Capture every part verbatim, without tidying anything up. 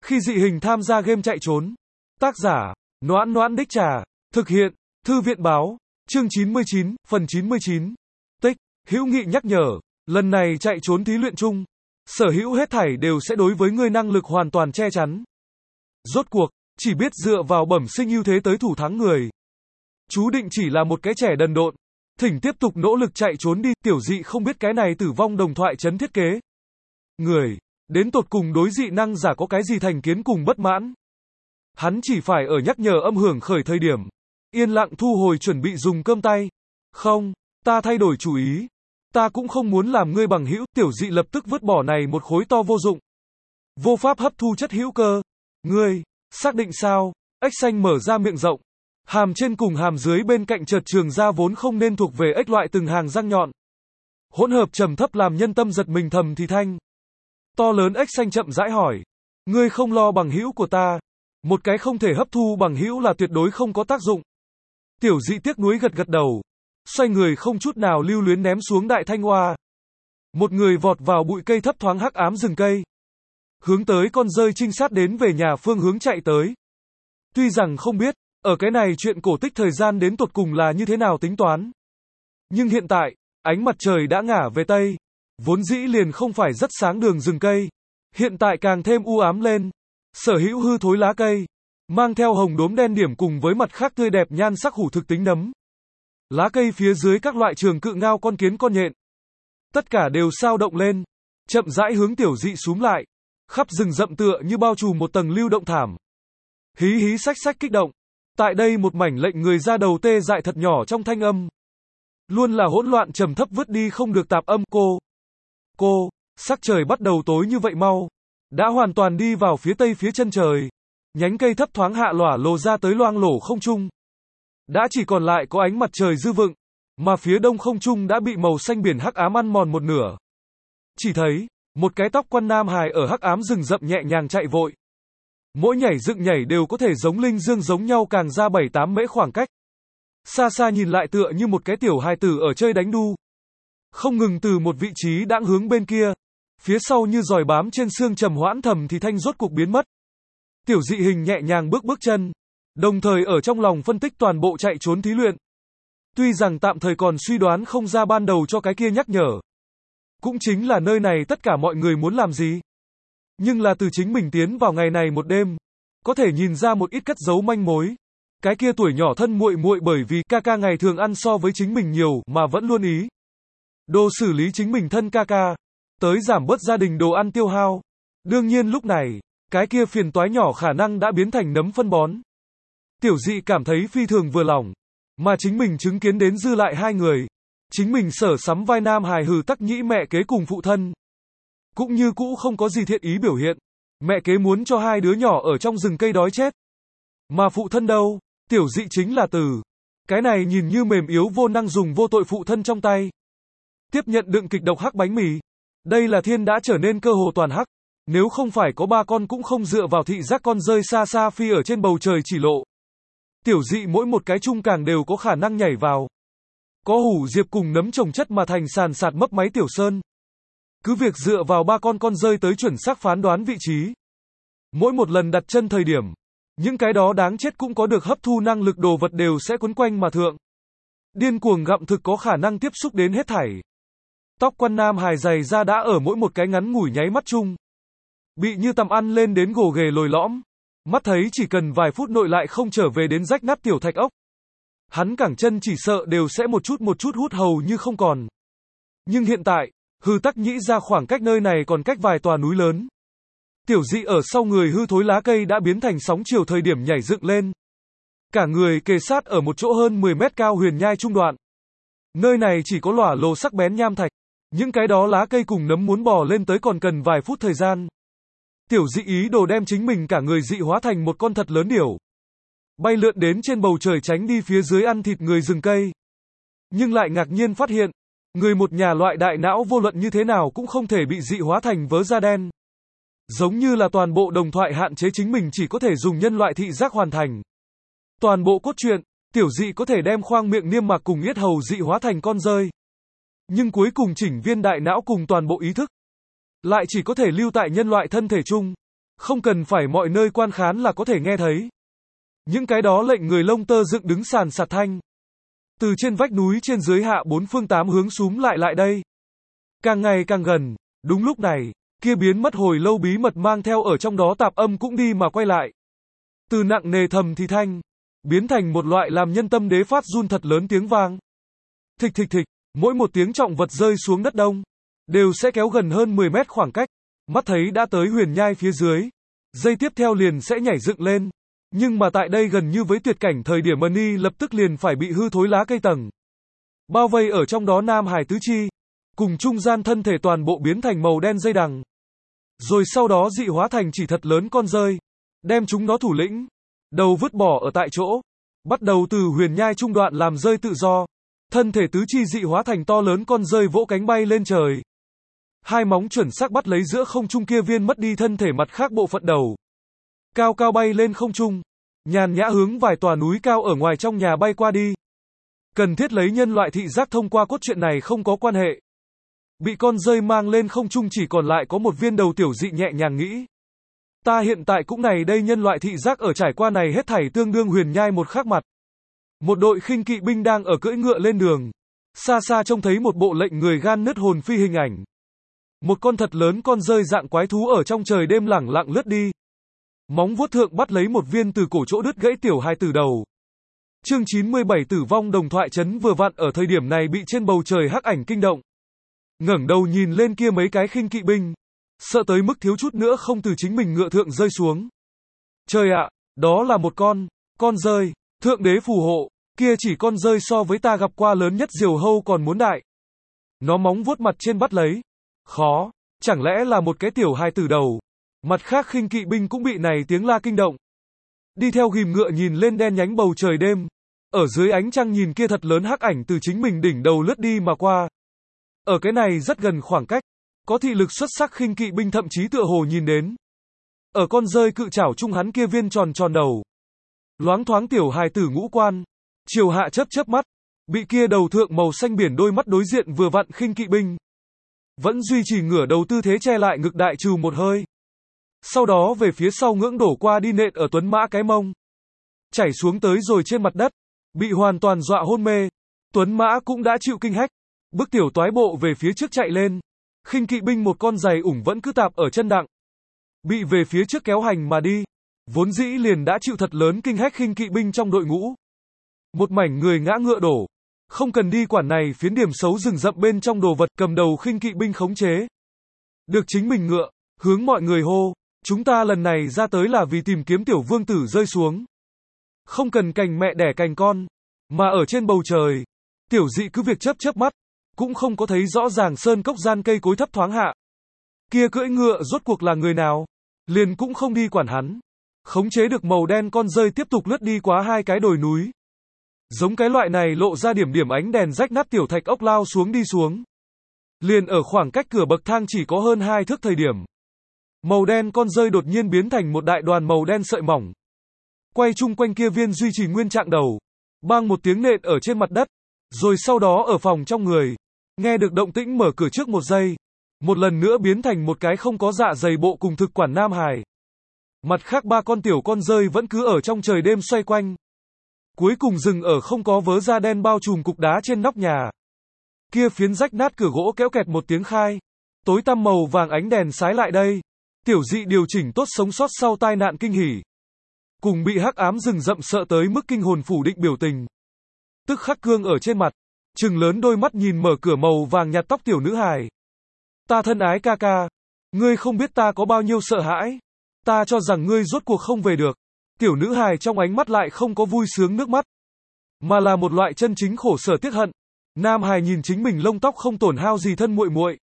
Khi dị hình tham gia game chạy trốn. Tác giả, Noãn Noãn Đích Trà. Thực hiện, Thư viện báo. Chương chín mươi chín, phần chín mươi chín. Tích, hữu nghị nhắc nhở. Lần này chạy trốn thí luyện chung. Sở hữu hết thảy đều sẽ đối với ngươi năng lực hoàn toàn che chắn. Rốt cuộc, chỉ biết dựa vào bẩm sinh ưu thế tới thủ thắng người. Chú định chỉ là một cái trẻ đần độn. Thỉnh tiếp tục nỗ lực chạy trốn đi, tiểu dị không biết cái này tử vong đồng thoại chấn thiết kế. Người, đến tột cùng đối dị năng giả có cái gì thành kiến cùng bất mãn. Hắn chỉ phải ở nhắc nhở âm hưởng khởi thời điểm. Yên lặng thu hồi chuẩn bị dùng cơm tay. Không, ta thay đổi chủ ý. Ta cũng không muốn làm ngươi bằng hữu, tiểu dị lập tức vứt bỏ này một khối to vô dụng. Vô pháp hấp thu chất hữu cơ. Ngươi, xác định sao? Ếch xanh mở ra miệng rộng. Hàm trên cùng hàm dưới bên cạnh chợt trường ra vốn không nên thuộc về ếch loại từng hàng răng nhọn. Hỗn hợp trầm thấp làm nhân tâm giật mình thầm thì thanh. To lớn ếch xanh chậm rãi hỏi. Ngươi không lo bằng hữu của ta. Một cái không thể hấp thu bằng hữu là tuyệt đối không có tác dụng. Tiểu dị tiếc nuối gật gật đầu. Xoay người không chút nào lưu luyến ném xuống đại thanh hoa. Một người vọt vào bụi cây thấp thoáng hắc ám rừng cây. Hướng tới con rơi trinh sát đến về nhà phương hướng chạy tới. Tuy rằng không biết, ở cái này chuyện cổ tích thời gian đến tột cùng là như thế nào tính toán. Nhưng hiện tại, ánh mặt trời đã ngả về Tây. Vốn dĩ liền không phải rất sáng đường rừng cây. Hiện tại càng thêm u ám lên. Sở hữu hư thối lá cây. Mang theo hồng đốm đen điểm cùng với mặt khác tươi đẹp nhan sắc hủ thực tính nấm. Lá cây phía dưới các loại trường cự ngao con kiến con nhện. Tất cả đều sao động lên. Chậm rãi hướng tiểu dị xúm lại. Khắp rừng rậm tựa như bao trùm một tầng lưu động thảm. Hí hí sách sách kích động. Tại đây một mảnh lệnh người ra đầu tê dại thật nhỏ trong thanh âm. Luôn là hỗn loạn trầm thấp vứt đi không được tạp âm cô. Cô, sắc trời bắt đầu tối như vậy mau. Đã hoàn toàn đi vào phía tây phía chân trời. Nhánh cây thấp thoáng hạ lỏa lồ ra tới loang lổ không trung. Đã chỉ còn lại có ánh mặt trời dư vựng. Mà phía đông không trung đã bị màu xanh biển hắc ám ăn mòn một nửa. Chỉ thấy, một cái tóc quăn nam hài ở hắc ám rừng rậm nhẹ nhàng chạy vội. Mỗi nhảy dựng nhảy đều có thể giống linh dương giống nhau càng ra bảy tám mễ khoảng cách. Xa xa nhìn lại tựa như một cái tiểu hài tử ở chơi đánh đu. Không ngừng từ một vị trí đãng hướng bên kia. Phía sau như giòi bám trên xương trầm hoãn thầm thì thanh rốt cuộc biến mất. Tiểu dị hình nhẹ nhàng bước bước chân. Đồng thời ở trong lòng phân tích toàn bộ chạy trốn thí luyện. Tuy rằng tạm thời còn suy đoán không ra ban đầu cho cái kia nhắc nhở. Cũng chính là nơi này tất cả mọi người muốn làm gì. Nhưng là từ chính mình tiến vào ngày này một đêm. Có thể nhìn ra một ít cất giấu manh mối. Cái kia tuổi nhỏ thân muội muội bởi vì ca ca ngày thường ăn so với chính mình nhiều mà vẫn luôn ý. Đồ xử lý chính mình thân ca ca. Tới giảm bớt gia đình đồ ăn tiêu hao. Đương nhiên lúc này, cái kia phiền toái nhỏ khả năng đã biến thành nấm phân bón. Tiểu dị cảm thấy phi thường vừa lòng. Mà chính mình chứng kiến đến dư lại hai người. Chính mình sở sắm vai nam hài hừ tắc nhĩ mẹ kế cùng phụ thân. Cũng như cũ không có gì thiện ý biểu hiện. Mẹ kế muốn cho hai đứa nhỏ ở trong rừng cây đói chết. Mà phụ thân đâu? Tiểu dị chính là từ. Cái này nhìn như mềm yếu vô năng dùng vô tội phụ thân trong tay. Tiếp nhận đựng kịch độc hắc bánh mì. Đây là thiên đã trở nên cơ hồ toàn hắc. Nếu không phải có ba con cũng không dựa vào thị giác con rơi xa xa phi ở trên bầu trời chỉ lộ. Tiểu dị mỗi một cái chung càng đều có khả năng nhảy vào. Có hủ diệp cùng nấm trồng chất mà thành sàn sạt mấp máy tiểu sơn. Cứ việc dựa vào ba con con rơi tới chuẩn xác phán đoán vị trí. Mỗi một lần đặt chân thời điểm. Những cái đó đáng chết cũng có được hấp thu năng lực đồ vật đều sẽ quấn quanh mà thượng. Điên cuồng gặm thực có khả năng tiếp xúc đến hết thảy. Tóc quăn nam hài dày ra đã ở mỗi một cái ngắn ngủi nháy mắt chung. Bị như tầm ăn lên đến gồ ghề lồi lõm. Mắt thấy chỉ cần vài phút nội lại không trở về đến rách nát tiểu thạch ốc. Hắn cẳng chân chỉ sợ đều sẽ một chút một chút hút hầu như không còn. Nhưng hiện tại, hư tắc nhĩ ra khoảng cách nơi này còn cách vài tòa núi lớn. Tiểu dị ở sau người hư thối lá cây đã biến thành sóng chiều thời điểm nhảy dựng lên. Cả người kề sát ở một chỗ hơn mười mét cao huyền nhai trung đoạn. Nơi này chỉ có lỏa lồ sắc bén nham thạch. Những cái đó lá cây cùng nấm muốn bò lên tới còn cần vài phút thời gian. Tiểu dị ý đồ đem chính mình cả người dị hóa thành một con thật lớn điểu. Bay lượn đến trên bầu trời tránh đi phía dưới ăn thịt người rừng cây. Nhưng lại ngạc nhiên phát hiện. Người một nhà loại đại não vô luận như thế nào cũng không thể bị dị hóa thành vớ da đen. Giống như là toàn bộ đồng thoại hạn chế chính mình chỉ có thể dùng nhân loại thị giác hoàn thành. Toàn bộ cốt truyện, tiểu dị có thể đem khoang miệng niêm mạc cùng yết hầu dị hóa thành con rơi. Nhưng cuối cùng chỉnh viên đại não cùng toàn bộ ý thức. Lại chỉ có thể lưu tại nhân loại thân thể chung. Không cần phải mọi nơi quan khán là có thể nghe thấy. Những cái đó lệnh người lông tơ dựng đứng sàn sạt thanh. Từ trên vách núi trên dưới hạ bốn phương tám hướng súm lại lại đây. Càng ngày càng gần, đúng lúc này, kia biến mất hồi lâu bí mật mang theo ở trong đó tạp âm cũng đi mà quay lại. Từ nặng nề thầm thì thanh, biến thành một loại làm nhân tâm đế phát run thật lớn tiếng vang. Thịch thịch thịch, mỗi một tiếng trọng vật rơi xuống đất đông, đều sẽ kéo gần hơn mười mét khoảng cách, mắt thấy đã tới huyền nhai phía dưới. Giây tiếp theo liền sẽ nhảy dựng lên. Nhưng mà tại đây gần như với tuyệt cảnh thời điểm Mani lập tức liền phải bị hư thối lá cây tầng. Bao vây ở trong đó Nam Hải tứ chi, cùng trung gian thân thể toàn bộ biến thành màu đen dây đằng. Rồi sau đó dị hóa thành chỉ thật lớn con rơi, đem chúng nó thủ lĩnh, đầu vứt bỏ ở tại chỗ, bắt đầu từ huyền nhai trung đoạn làm rơi tự do. Thân thể tứ chi dị hóa thành to lớn con rơi vỗ cánh bay lên trời. Hai móng chuẩn xác bắt lấy giữa không trung kia viên mất đi thân thể mặt khác bộ phận đầu. Cao cao bay lên không trung, nhàn nhã hướng vài tòa núi cao ở ngoài trong nhà bay qua đi. Cần thiết lấy nhân loại thị giác thông qua cốt truyện này không có quan hệ. Bị con rơi mang lên không trung chỉ còn lại có một viên đầu tiểu dị nhẹ nhàng nghĩ. Ta hiện tại cũng này đây nhân loại thị giác ở trải qua này hết thảy tương đương huyền nhai một khác mặt. Một đội khinh kỵ binh đang ở cưỡi ngựa lên đường. Xa xa trông thấy một bộ lệnh người gan nứt hồn phi hình ảnh. Một con thật lớn con rơi dạng quái thú ở trong trời đêm lẳng lặng lướt đi. Móng vuốt thượng bắt lấy một viên từ cổ chỗ đứt gãy tiểu hài tử đầu. Chương chín mươi bảy tử vong đồng thoại trấn vừa vặn ở thời điểm này bị trên bầu trời hắc ảnh kinh động. Ngẩng đầu nhìn lên kia mấy cái khinh kỵ binh, sợ tới mức thiếu chút nữa không từ chính mình ngựa thượng rơi xuống. Trời ạ, đó là một con, con rơi, thượng đế phù hộ, kia chỉ con rơi so với ta gặp qua lớn nhất diều hâu còn muốn đại. Nó móng vuốt mặt trên bắt lấy. Khó, chẳng lẽ là một cái tiểu hài tử đầu. Mặt khác khinh kỵ binh cũng bị này tiếng la kinh động. Đi theo ghim ngựa nhìn lên đen nhánh bầu trời đêm. Ở dưới ánh trăng nhìn kia thật lớn hắc ảnh từ chính mình đỉnh đầu lướt đi mà qua. Ở cái này rất gần khoảng cách, có thị lực xuất sắc khinh kỵ binh thậm chí tựa hồ nhìn đến. Ở con rơi cự chảo trung hắn kia viên tròn tròn đầu. Loáng thoáng tiểu hài tử ngũ quan, chiều hạ chớp chớp mắt, bị kia đầu thượng màu xanh biển đôi mắt đối diện vừa vặn khinh kỵ binh. Vẫn duy trì ngửa đầu tư thế che lại ngực đại trừ một hơi. Sau đó về phía sau ngưỡng đổ qua đi nện ở Tuấn Mã cái mông. Chảy xuống tới rồi trên mặt đất, bị hoàn toàn dọa hôn mê. Tuấn Mã cũng đã chịu kinh hách, bước tiểu toái bộ về phía trước chạy lên. Khinh kỵ binh một con giày ủng vẫn cứ tạp ở chân đặng. Bị về phía trước kéo hành mà đi. Vốn dĩ liền đã chịu thật lớn kinh hách khinh kỵ binh trong đội ngũ. Một mảnh người ngã ngựa đổ. Không cần đi quản này phiến điểm xấu rừng rậm bên trong đồ vật cầm đầu khinh kỵ binh khống chế. Được chính mình ngựa, hướng mọi người hô. Chúng ta lần này ra tới là vì tìm kiếm tiểu vương tử rơi xuống. Không cần cành mẹ đẻ cành con. Mà ở trên bầu trời. Tiểu dị cứ việc chớp chớp mắt. Cũng không có thấy rõ ràng sơn cốc gian cây cối thấp thoáng hạ. Kia cưỡi ngựa rốt cuộc là người nào? Liền cũng không đi quản hắn. Khống chế được màu đen con rơi tiếp tục lướt đi quá hai cái đồi núi. Giống cái loại này lộ ra điểm điểm ánh đèn rách nát tiểu thạch ốc lao xuống đi xuống. Liền ở khoảng cách cửa bậc thang chỉ có hơn hai thước thời điểm. Màu đen con rơi đột nhiên biến thành một đại đoàn màu đen sợi mỏng. Quay chung quanh kia viên duy trì nguyên trạng đầu. Bang một tiếng nện ở trên mặt đất. Rồi sau đó ở phòng trong người. Nghe được động tĩnh mở cửa trước một giây. Một lần nữa biến thành một cái không có dạ dày bộ cùng thực quản Nam Hải. Mặt khác ba con tiểu con rơi vẫn cứ ở trong trời đêm xoay quanh. Cuối cùng dừng ở không có vớ da đen bao trùm cục đá trên nóc nhà. Kia phiến rách nát cửa gỗ kéo kẹt một tiếng khai. Tối tăm màu vàng ánh đèn sái lại đây. Tiểu dị điều chỉnh tốt sống sót sau tai nạn kinh hỉ. Cùng bị hắc ám rừng rậm sợ tới mức kinh hồn phủ định biểu tình. Tức khắc cương ở trên mặt. Trừng lớn đôi mắt nhìn mở cửa màu vàng nhạt tóc tiểu nữ hài. Ta thân ái ca ca. Ngươi không biết ta có bao nhiêu sợ hãi. Ta cho rằng ngươi rốt cuộc không về được. Tiểu nữ hài trong ánh mắt lại không có vui sướng nước mắt. Mà là một loại chân chính khổ sở tiếc hận. Nam hài nhìn chính mình lông tóc không tổn hao gì thân muội muội,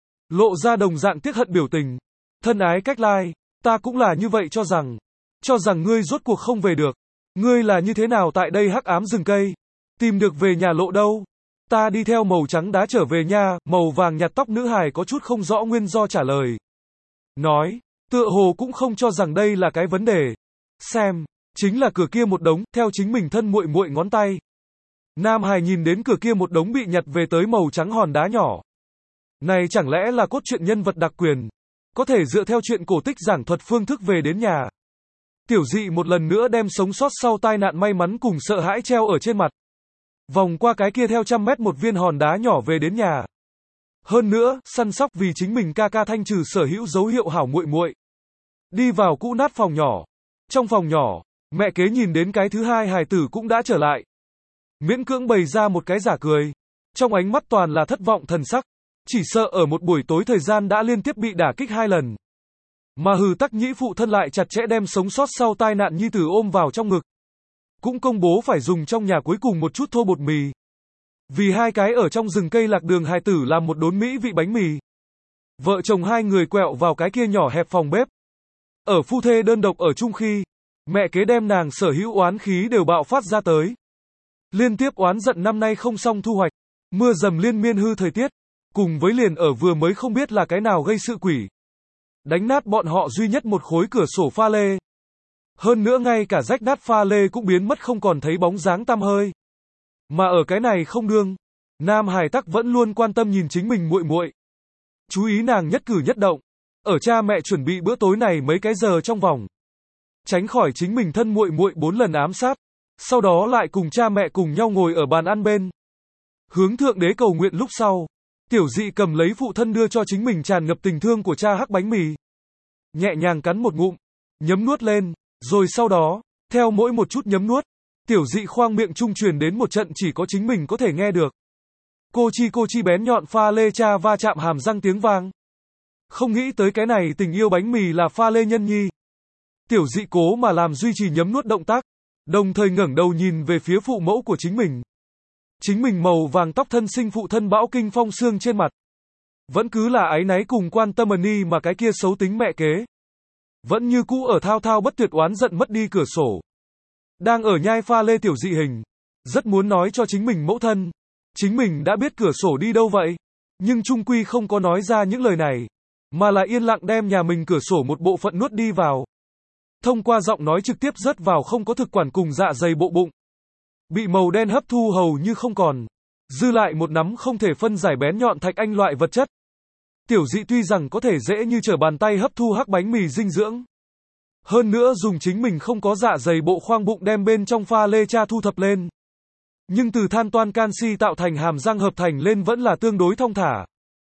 lộ ra đồng dạng tiếc hận biểu tình. Thân ái cách lai. Ta cũng là như vậy cho rằng. Cho rằng ngươi rốt cuộc không về được. Ngươi là như thế nào tại đây hắc ám rừng cây. Tìm được về nhà lộ đâu. Ta đi theo màu trắng đá trở về nha. Màu vàng nhạt tóc nữ hài có chút không rõ nguyên do trả lời. Nói. Tựa hồ cũng không cho rằng đây là cái vấn đề. Xem. Chính là cửa kia một đống. Theo chính mình thân muội muội ngón tay. Nam hài nhìn đến cửa kia một đống bị nhặt về tới màu trắng hòn đá nhỏ. Này chẳng lẽ là cốt truyện nhân vật đặc quyền. có thể dựa theo chuyện cổ tích giảng thuật phương thức về đến nhà. Tiểu Dị một lần nữa đem sống sót sau tai nạn may mắn cùng sợ hãi treo ở trên mặt. Vòng qua cái kia theo trăm mét một viên hòn đá nhỏ về đến nhà. Hơn nữa, săn sóc vì chính mình ca ca thanh trừ sở hữu dấu hiệu hảo muội muội. Đi vào cũ nát phòng nhỏ. Trong phòng nhỏ, mẹ kế nhìn đến cái thứ hai hài tử cũng đã trở lại. Miễn cưỡng bày ra một cái giả cười. Trong ánh mắt toàn là thất vọng thần sắc. Chỉ sợ ở một buổi tối thời gian đã liên tiếp bị đả kích hai lần. Mà hừ tắc nhĩ phụ thân lại chặt chẽ đem sống sót sau tai nạn nhi tử ôm vào trong ngực. Cũng công bố phải dùng trong nhà cuối cùng một chút thô bột mì. Vì hai cái ở trong rừng cây lạc đường hài tử làm một đốn mỹ vị bánh mì. Vợ chồng hai người quẹo vào cái kia nhỏ hẹp phòng bếp. Ở phu thê đơn độc ở chung khi, mẹ kế đem nàng sở hữu oán khí đều bạo phát ra tới. Liên tiếp oán giận năm nay không xong thu hoạch, mưa dầm liên miên hư thời tiết, cùng với liền ở vừa mới không biết là cái nào gây sự quỷ. Đánh nát bọn họ duy nhất một khối cửa sổ pha lê. Hơn nữa ngay cả rách nát pha lê cũng biến mất không còn thấy bóng dáng tăm hơi. Mà ở cái này không đương, Nam Hải Tắc vẫn luôn quan tâm nhìn chính mình muội muội, chú ý nàng nhất cử nhất động. Ở cha mẹ chuẩn bị bữa tối này mấy cái giờ trong vòng, tránh khỏi chính mình thân muội muội bốn lần ám sát, sau đó lại cùng cha mẹ cùng nhau ngồi ở bàn ăn bên. Hướng thượng đế cầu nguyện lúc sau, Tiểu Dị cầm lấy phụ thân đưa cho chính mình tràn ngập tình thương của cha hắc bánh mì. Nhẹ nhàng cắn một ngụm, nhấm nuốt lên, rồi sau đó, theo mỗi một chút nhấm nuốt, Tiểu Dị khoang miệng trung truyền đến một trận chỉ có chính mình có thể nghe được. Cô chi cô chi bén nhọn pha lê cha va chạm hàm răng tiếng vang. Không nghĩ tới cái này tình yêu bánh mì là pha lê nhân nhi. Tiểu Dị cố mà làm duy trì nhấm nuốt động tác, đồng thời ngẩng đầu nhìn về phía phụ mẫu của chính mình. Chính mình màu vàng tóc thân sinh phụ thân bão kinh phong xương trên mặt. Vẫn cứ là áy náy cùng quan tâm ni mà cái kia xấu tính mẹ kế. Vẫn như cũ ở thao thao bất tuyệt oán giận mất đi cửa sổ. Đang ở nhai pha lê Tiểu Dị hình. Rất muốn nói cho chính mình mẫu thân. Chính mình đã biết cửa sổ đi đâu vậy. Nhưng trung quy không có nói ra những lời này. Mà là yên lặng đem nhà mình cửa sổ một bộ phận nuốt đi vào. Thông qua giọng nói trực tiếp rớt vào không có thực quản cùng dạ dày bộ bụng. Bị màu đen hấp thu hầu như không còn. Dư lại một nắm không thể phân giải bén nhọn thạch anh loại vật chất. Tiểu Dị tuy rằng có thể dễ như trở bàn tay hấp thu hắc bánh mì dinh dưỡng. Hơn nữa dùng chính mình không có dạ dày bộ khoang bụng đem bên trong pha lê cha thu thập lên. Nhưng từ than toan canxi tạo thành hàm răng hợp thành lên vẫn là tương đối thong thả.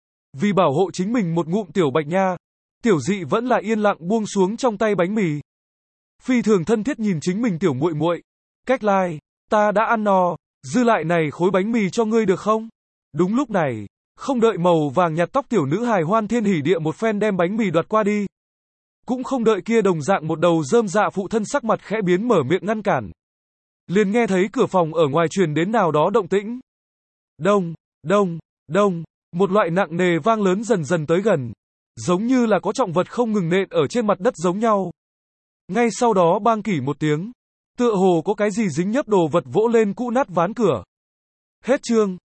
Vì bảo hộ chính mình một ngụm tiểu bạch nha, Tiểu Dị vẫn là yên lặng buông xuống trong tay bánh mì. Phi thường thân thiết nhìn chính mình tiểu muội muội. Cách lai, ta đã ăn no, dư lại này khối bánh mì cho ngươi được không? Đúng lúc này, không đợi màu vàng nhạt tóc tiểu nữ hài hoan thiên hỉ địa một phen đem bánh mì đoạt qua đi. Cũng không đợi kia đồng dạng một đầu rơm dạ phụ thân sắc mặt khẽ biến mở miệng ngăn cản. Liền nghe thấy cửa phòng ở ngoài truyền đến nào đó động tĩnh. Đông, đông, đông, một loại nặng nề vang lớn dần dần tới gần. Giống như là có trọng vật không ngừng nện ở trên mặt đất giống nhau. Ngay sau đó bang kỷ một tiếng. Tựa hồ có cái gì dính nhấp đồ vật vỗ lên cũ nát ván cửa. Hết chương.